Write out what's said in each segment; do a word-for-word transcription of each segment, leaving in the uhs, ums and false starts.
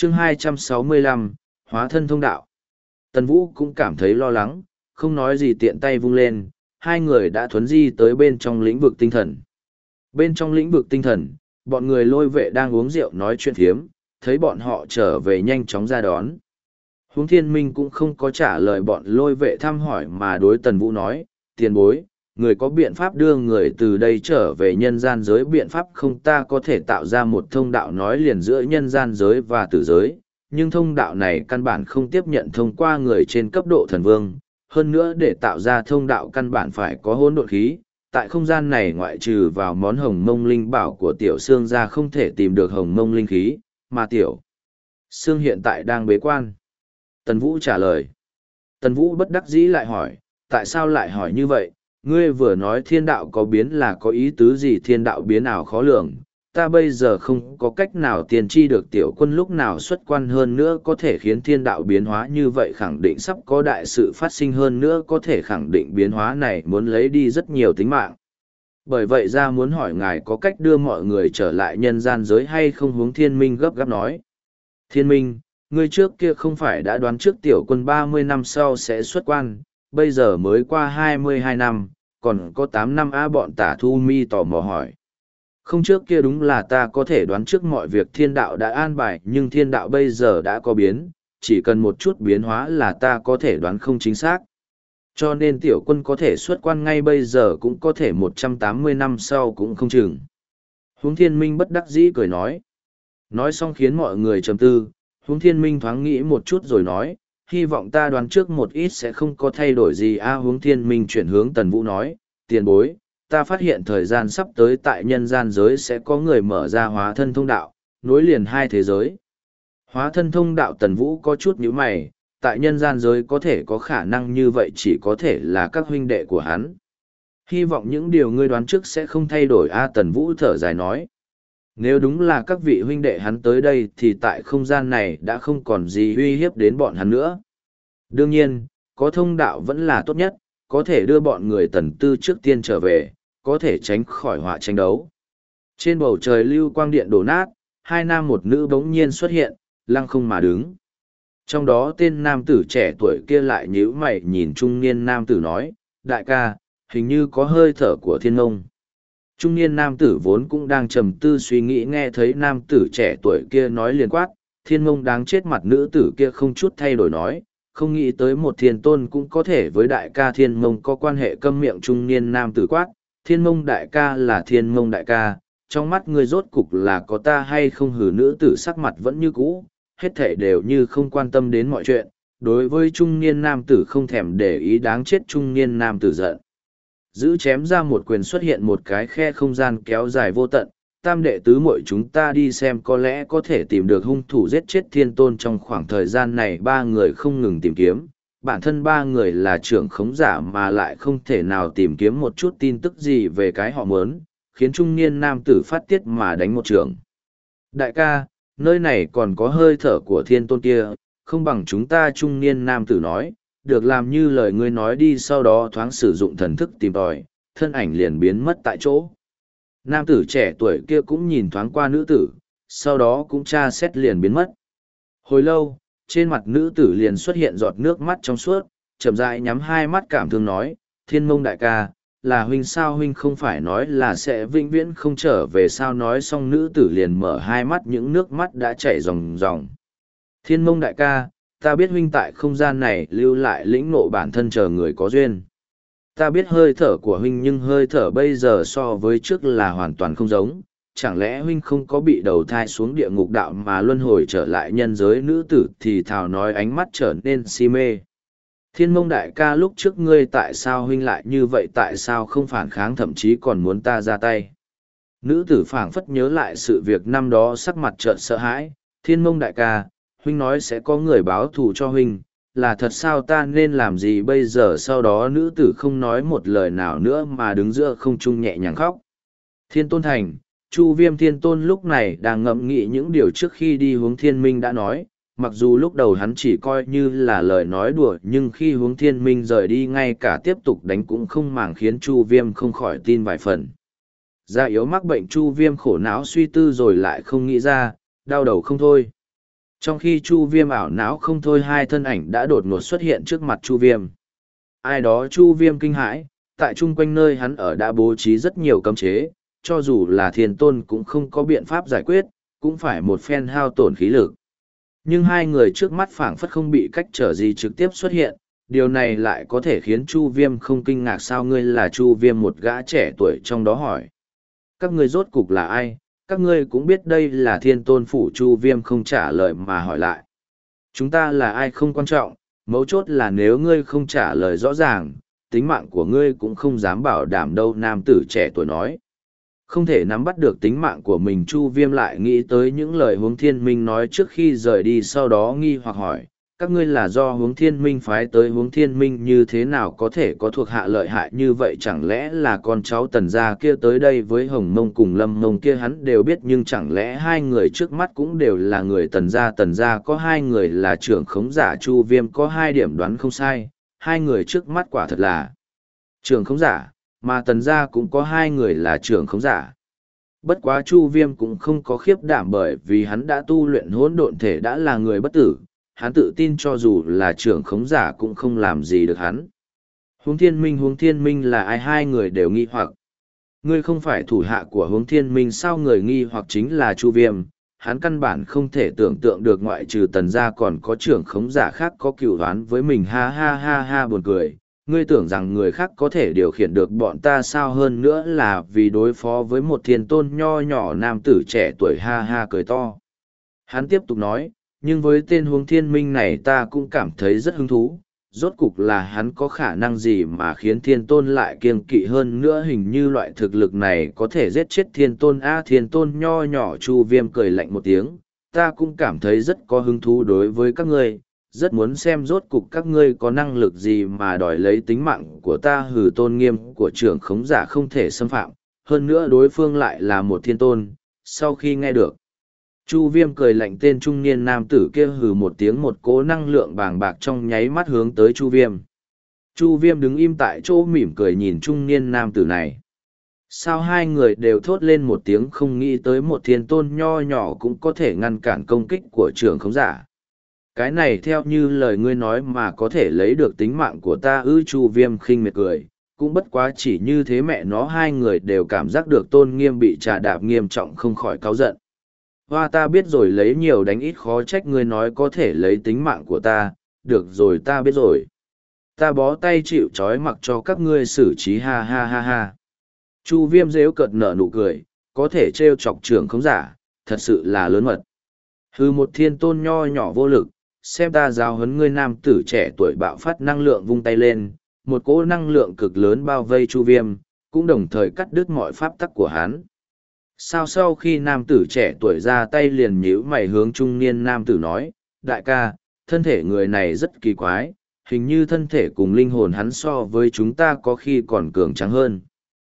chương hai trăm sáu mươi lăm, hóa thân thông đạo. Tần Vũ cũng cảm thấy lo lắng, không nói gì tiện tay vung lên, hai người đã thuấn di tới bên trong lĩnh vực tinh thần. Bên trong lĩnh vực tinh thần, bọn người lôi vệ đang uống rượu nói chuyện phiếm, thấy bọn họ trở về nhanh chóng ra đón. Huống Thiên Minh cũng không có trả lời bọn lôi vệ thăm hỏi mà đối Tần Vũ nói, tiền bối, người có biện pháp đưa người từ đây trở về nhân gian giới, biện pháp không? Ta có thể tạo ra một thông đạo nói liền giữa nhân gian giới và tử giới, nhưng thông đạo này căn bản không tiếp nhận thông qua người trên cấp độ thần vương. Hơn nữa để tạo ra thông đạo căn bản phải có hỗn độn khí, tại không gian này ngoại trừ vào món hồng mông linh bảo của tiểu xương ra không thể tìm được hồng mông linh khí, mà tiểu xương hiện tại đang bế quan. Tần Vũ trả lời. Tần Vũ bất đắc dĩ lại hỏi, tại sao lại hỏi như vậy? Ngươi vừa nói thiên đạo có biến là có ý tứ gì? Thiên đạo biến ảo khó lường, ta bây giờ không có cách nào tiên tri được tiểu quân lúc nào xuất quan, hơn nữa có thể khiến thiên đạo biến hóa như vậy khẳng định sắp có đại sự phát sinh, hơn nữa có thể khẳng định biến hóa này muốn lấy đi rất nhiều tính mạng. Bởi vậy ra muốn hỏi ngài có cách đưa mọi người trở lại nhân gian giới hay không? Huống Thiên Minh gấp gáp nói. Thiên Minh, ngươi trước kia không phải đã đoán trước tiểu quân ba mươi năm sau sẽ xuất quan, bây giờ mới qua hai mươi hai năm, còn có tám năm a? Bọn Tả Thu Mi tò mò hỏi. Không, trước kia đúng là ta có thể đoán trước mọi việc thiên đạo đã an bài, nhưng thiên đạo bây giờ đã có biến, chỉ cần một chút biến hóa là ta có thể đoán không chính xác. Cho nên tiểu quân có thể xuất quan ngay bây giờ, cũng có thể một trăm tám mươi năm sau cũng không chừng. Huống Thiên Minh bất đắc dĩ cười nói. Nói xong khiến mọi người trầm tư, Huống Thiên Minh thoáng nghĩ một chút rồi nói, hy vọng ta đoán trước một ít sẽ không có thay đổi gì a. Huống Thiên Minh chuyển hướng Tần Vũ nói, tiền bối, ta phát hiện thời gian sắp tới tại nhân gian giới sẽ có người mở ra hóa thân thông đạo, nối liền hai thế giới. Hóa thân thông đạo? Tần Vũ có chút nhíu mày, tại nhân gian giới có thể có khả năng như vậy chỉ có thể là các huynh đệ của hắn. Hy vọng những điều ngươi đoán trước sẽ không thay đổi a. Tần Vũ thở dài nói. Nếu đúng là các vị huynh đệ hắn tới đây thì tại không gian này đã không còn gì uy hiếp đến bọn hắn nữa. Đương nhiên, có thông đạo vẫn là tốt nhất, có thể đưa bọn người Tần Tư trước tiên trở về, có thể tránh khỏi họa tranh đấu. Trên bầu trời lưu quang điện đổ nát, hai nam một nữ bỗng nhiên xuất hiện, lăng không mà đứng. Trong đó tên nam tử trẻ tuổi kia lại nhíu mày nhìn trung niên nam tử nói, đại ca, hình như có hơi thở của thiên ngông. Trung niên nam tử vốn cũng đang trầm tư suy nghĩ, nghe thấy nam tử trẻ tuổi kia nói liền quát, thiên ngông đáng chết. Mặt nữ tử kia không chút thay đổi nói, không nghĩ tới một thiên tôn cũng có thể với đại ca thiên mông có quan hệ. Câm miệng. Trung niên nam tử quát, thiên mông đại ca là thiên mông đại ca, trong mắt ngươi rốt cục là có ta hay không? Hử. Nữ tử sắc mặt vẫn như cũ, hết thể đều như không quan tâm đến mọi chuyện. Đối với trung niên nam tử không thèm để ý. Đáng chết. Trung niên nam tử giận giữ chém ra một quyền, xuất hiện một cái khe không gian kéo dài vô tận. Tam đệ tứ muội chúng ta đi xem có lẽ có thể tìm được hung thủ giết chết thiên tôn. Trong khoảng thời gian này ba người không ngừng tìm kiếm, bản thân ba người là trưởng khống giả mà lại không thể nào tìm kiếm một chút tin tức gì về cái họ mớn, khiến trung niên nam tử phát tiết mà đánh một trường. Đại ca, nơi này còn có hơi thở của thiên tôn kia, không bằng chúng ta. Trung niên nam tử nói, được, làm như lời ngươi nói đi. Sau đó thoáng sử dụng thần thức tìm tòi, thân ảnh liền biến mất tại chỗ. Nam tử trẻ tuổi kia cũng nhìn thoáng qua nữ tử, sau đó cũng tra xét liền biến mất. Hồi lâu, trên mặt nữ tử liền xuất hiện giọt nước mắt trong suốt, chậm rãi nhắm hai mắt cảm thương nói, thiên mông đại ca, là huynh sao? Huynh không phải nói là sẽ vĩnh viễn không trở về sao? Nói xong nữ tử liền mở hai mắt, những nước mắt đã chảy ròng ròng. Thiên mông đại ca, ta biết huynh tại không gian này lưu lại lĩnh ngộ bản thân chờ người có duyên. Ta biết hơi thở của huynh, nhưng hơi thở bây giờ so với trước là hoàn toàn không giống. Chẳng lẽ huynh không có bị đầu thai xuống địa ngục đạo mà luân hồi trở lại nhân giới? Nữ tử thì thào nói, ánh mắt trở nên si mê. Thiên mông đại ca, lúc trước ngươi tại sao huynh lại như vậy? Tại sao không phản kháng, thậm chí còn muốn ta ra tay? Nữ tử phảng phất nhớ lại sự việc năm đó, sắc mặt chợt sợ hãi. Thiên mông đại ca, huynh nói sẽ có người báo thù cho huynh, là thật sao? Ta nên làm gì bây giờ? Sau đó nữ tử không nói một lời nào nữa mà đứng giữa không trung nhẹ nhàng khóc. Thiên tôn thành, Chu Viêm thiên tôn lúc này đang ngẫm nghĩ những điều trước khi đi Hướng Thiên Minh đã nói, mặc dù lúc đầu hắn chỉ coi như là lời nói đùa, nhưng khi Hướng Thiên Minh rời đi ngay cả tiếp tục đánh cũng không màng, khiến Chu Viêm không khỏi tin vài phần. Già yếu mắc bệnh Chu Viêm khổ não suy tư rồi lại không nghĩ ra, đau đầu không thôi. Trong khi Chu Viêm ảo não không thôi, hai thân ảnh đã đột ngột xuất hiện trước mặt Chu Viêm. Ai đó Chu Viêm kinh hãi, tại chung quanh nơi hắn ở đã bố trí rất nhiều cấm chế, cho dù là thiên tôn cũng không có biện pháp giải quyết, cũng phải một phen hao tổn khí lực. Nhưng hai người trước mắt phảng phất không bị cách trở gì trực tiếp xuất hiện, điều này lại có thể khiến Chu Viêm không kinh ngạc. Sao ngươi là Chu Viêm? Một gã trẻ tuổi trong đó hỏi. Các ngươi rốt cục là ai? Các ngươi cũng biết đây là thiên tôn phủ. Chu Viêm không trả lời mà hỏi lại. Chúng ta là ai không quan trọng, mấu chốt là nếu ngươi không trả lời rõ ràng, tính mạng của ngươi cũng không dám bảo đảm đâu, nam tử trẻ tuổi nói. Không thể nắm bắt được tính mạng của mình, Chu Viêm lại nghĩ tới những lời Hướng Thiên Minh nói trước khi rời đi, sau đó nghi hoặc hỏi, các ngươi là do Hướng Thiên Minh phái tới? Hướng Thiên Minh như thế nào có thể có thuộc hạ lợi hại như vậy? Chẳng lẽ là con cháu Tần gia kia tới đây với Hồng Mông cùng Lâm Mông kia? Hắn đều biết, nhưng chẳng lẽ hai người trước mắt cũng đều là người Tần gia? Tần gia có hai người là trưởng khống giả. Chu Viêm có hai điểm đoán không sai, hai người trước mắt quả thật là trưởng khống giả, mà Tần gia cũng có hai người là trưởng khống giả. Bất quá Chu Viêm cũng không có khiếp đảm, bởi vì hắn đã tu luyện hỗn độn thể, đã là người bất tử, hắn tự tin cho dù là trưởng khống giả cũng không làm gì được hắn. Hướng Thiên Minh, Hướng Thiên Minh là ai? Hai người đều nghi hoặc. Ngươi không phải thủ hạ của Hướng Thiên Minh sao? Người nghi hoặc chính là Chu Viêm, hắn căn bản không thể tưởng tượng được ngoại trừ Tần gia còn có trưởng khống giả khác có cửu oán với mình. Ha ha ha ha, buồn cười. Ngươi tưởng rằng người khác có thể điều khiển được bọn ta sao? Hơn nữa là vì đối phó với một thiên tôn nho nhỏ nam tử trẻ tuổi. Ha ha cười to. Hắn tiếp tục nói, nhưng với tên Hướng Thiên Minh này ta cũng cảm thấy rất hứng thú. Rốt cục là hắn có khả năng gì mà khiến thiên tôn lại kiêng kỵ? Hơn nữa hình như loại thực lực này có thể giết chết thiên tôn. A, thiên tôn nho nhỏ. Chu Viêm cười lạnh một tiếng, ta cũng cảm thấy rất có hứng thú đối với các ngươi, rất muốn xem rốt cục các ngươi có năng lực gì mà đòi lấy tính mạng của ta. Hừ, tôn nghiêm của trưởng khống giả không thể xâm phạm, hơn nữa đối phương lại là một thiên tôn. Sau khi nghe được Chu Viêm cười lạnh, tên trung niên nam tử kia hừ một tiếng, một cỗ năng lượng bàng bạc trong nháy mắt hướng tới Chu Viêm. Chu Viêm đứng im tại chỗ mỉm cười nhìn trung niên nam tử này. Sao hai người đều thốt lên một tiếng, không nghĩ tới một thiên tôn nho nhỏ cũng có thể ngăn cản công kích của trưởng khống giả. Cái này theo như lời ngươi nói mà có thể lấy được tính mạng của ta ư? Chu Viêm khinh miệt cười, cũng bất quá chỉ như thế. Mẹ nó, hai người đều cảm giác được tôn nghiêm bị trà đạp nghiêm trọng, không khỏi cáu giận. Hoa, ta biết rồi, lấy nhiều đánh ít, khó trách ngươi nói có thể lấy tính mạng của ta. Được rồi, ta biết rồi. Ta bó tay chịu trói mặc cho các ngươi xử trí. Ha ha ha ha. Chu Viêm rêu cợt nở nụ cười, có thể trêu chọc trưởng khống giả, thật sự là lớn mật. Hừ, một thiên tôn nho nhỏ vô lực, xem ta giáo huấn ngươi. Nam tử trẻ tuổi bạo phát năng lượng vung tay lên, một cỗ năng lượng cực lớn bao vây Chu Viêm, cũng đồng thời cắt đứt mọi pháp tắc của hắn. Sao? Sau khi nam tử trẻ tuổi ra tay liền nhíu mày hướng trung niên nam tử nói, đại ca, thân thể người này rất kỳ quái, hình như thân thể cùng linh hồn hắn so với chúng ta có khi còn cường tráng hơn.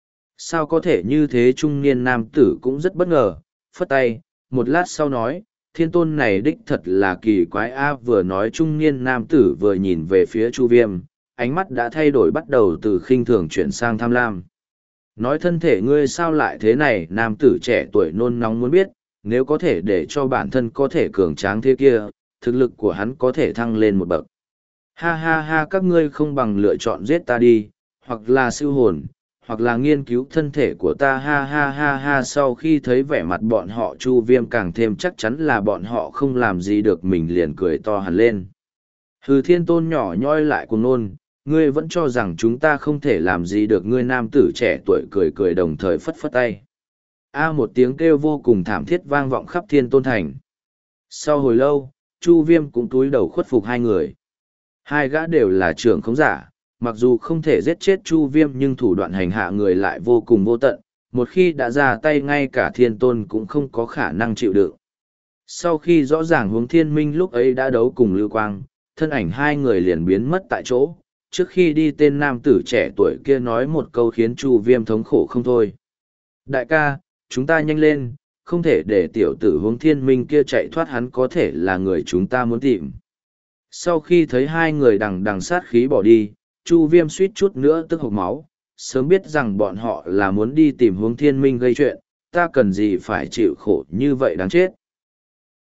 Sao có thể như thế? Trung niên nam tử cũng rất bất ngờ, phất tay, một lát sau nói, thiên tôn này đích thật là kỳ quái a. Vừa nói trung niên nam tử vừa nhìn về phía Chu Viêm, ánh mắt đã thay đổi, bắt đầu từ khinh thường chuyển sang tham lam. Nói thân thể ngươi sao lại thế này? Nam tử trẻ tuổi nôn nóng muốn biết, nếu có thể để cho bản thân có thể cường tráng thế kia, thực lực của hắn có thể thăng lên một bậc. Ha ha ha, các ngươi không bằng lựa chọn giết ta đi, hoặc là siêu hồn, hoặc là nghiên cứu thân thể của ta. Ha ha ha ha. Sau khi thấy vẻ mặt bọn họ, Chu Viêm càng thêm chắc chắn là bọn họ không làm gì được mình, liền cười to hẳn lên. Hừ, thiên tôn nhỏ nhoi lại cuồng nôn, ngươi vẫn cho rằng chúng ta không thể làm gì được ngươi? Nam tử trẻ tuổi cười cười đồng thời phất phất tay. A, một tiếng kêu vô cùng thảm thiết vang vọng khắp thiên tôn thành. Sau hồi lâu, Chu Viêm cũng cúi đầu khuất phục hai người. Hai gã đều là trưởng khống giả, mặc dù không thể giết chết Chu Viêm nhưng thủ đoạn hành hạ người lại vô cùng vô tận, một khi đã ra tay ngay cả thiên tôn cũng không có khả năng chịu đựng. Sau khi rõ ràng Hướng Thiên Minh lúc ấy đã đấu cùng Lưu Quang, thân ảnh hai người liền biến mất tại chỗ. Trước khi đi, tên nam tử trẻ tuổi kia nói một câu khiến Chu Viêm thống khổ không thôi. Đại ca, chúng ta nhanh lên, không thể để tiểu tử Hướng Thiên Minh kia chạy thoát, hắn có thể là người chúng ta muốn tìm. Sau khi thấy hai người đằng đằng sát khí bỏ đi, Chu Viêm suýt chút nữa tức hộc máu, sớm biết rằng bọn họ là muốn đi tìm Hướng Thiên Minh gây chuyện, ta cần gì phải chịu khổ như vậy đáng chết.